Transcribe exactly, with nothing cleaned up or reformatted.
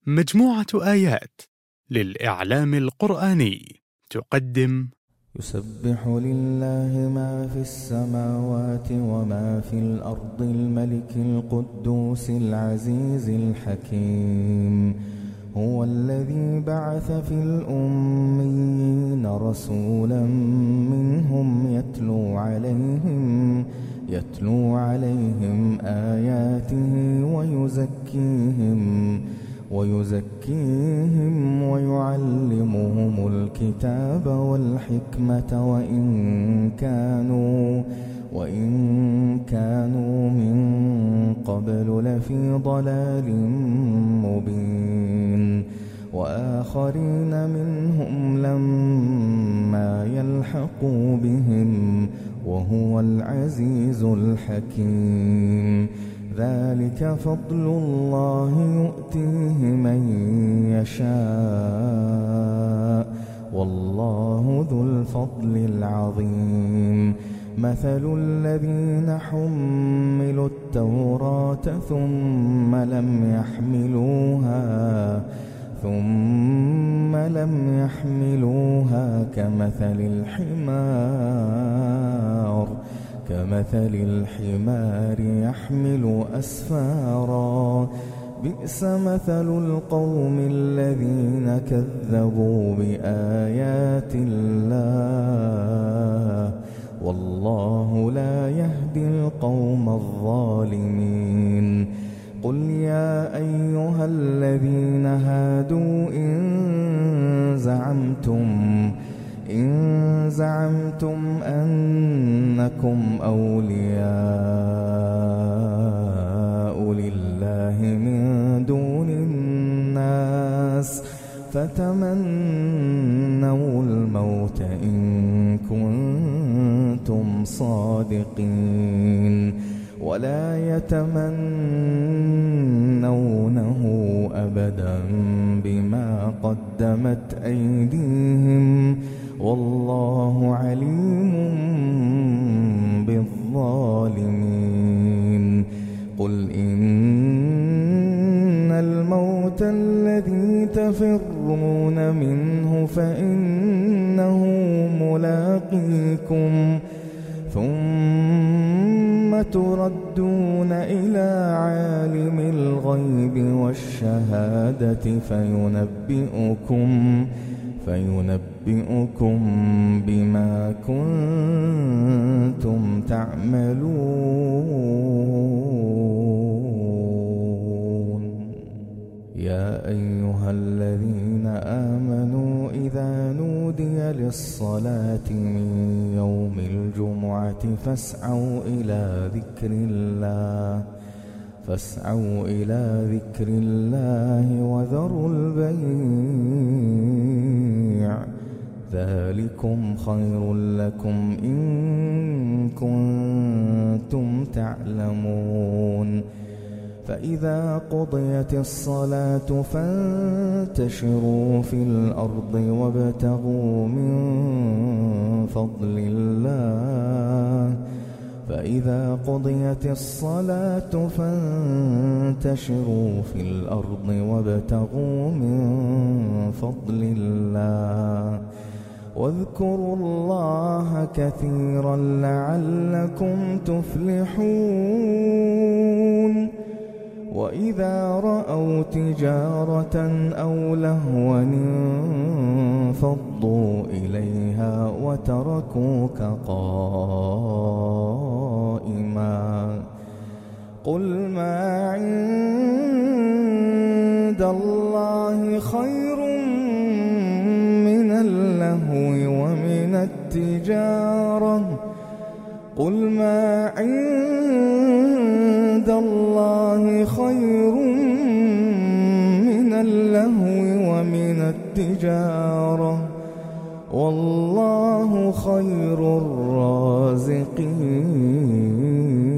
مجموعة آيات للإعلام القرآني تقدم: يسبح لله ما في السماوات وما في الأرض الملك القدوس العزيز الحكيم. هو الذي بعث في الأميين رسولا منهم يتلو عليهم يتلو عليهم آياته ويزكيهم ويزكيهم ويعلمهم الكتاب والحكمة وإن كانوا وإن كانوا من قبل لفي ضلال مبين. وآخرين منهم لما يلحقوا بهم وهو العزيز الحكيم. ذلك فضل الله يؤتيه من يشاء والله ذو الفضل العظيم. مثل الذين حملوا التوراة ثم لم يحملوها ثم لم يحملوها كمثل الحمار كمثل الحمار يحمل أسفارا. بئس مثل القوم الذين كذبوا بآيات الله والله لا يهدي القوم الظالمين. قل يا أيها الذين هادوا إن زعمتم إن زعمتم أنكم أولياء لله من دون الناس فتمنوا الموت إن كنتم صادقين ولا يتمنونه أبدا بما قدمت أيديهم والله عليم بالظالمين. قل إن الموت الذي تفرون منه فإنه ملاقيكم ثم تردون إلى عالم الغيب والشهادة فينبئكم فينبئكم بما كنتم تعملون. يا أيها الذين آمنوا إذا نودي للصلاة من يوم الجمعة فاسعوا إلى ذكر الله فاسعوا إلى ذكر الله وذروا البيع ذلكم خير لكم إن كنتم تعلمون. فإذا قضيت الصلاة فانتشروا في الأرض وابتغوا من فضل الله فإذا قضيت الصلاة فانتشروا في الأرض وابتغوا من فضل الله واذكروا الله كثيرا لعلكم تفلحون. وإذا رأوا تجارة أو لهوا انفضوا إليها وتركوك قائما. قل ما عند الله خير من اللهو ومن التجارة قل ما عند الله خير من اللهو ومن التجارة والله خير الرازقين.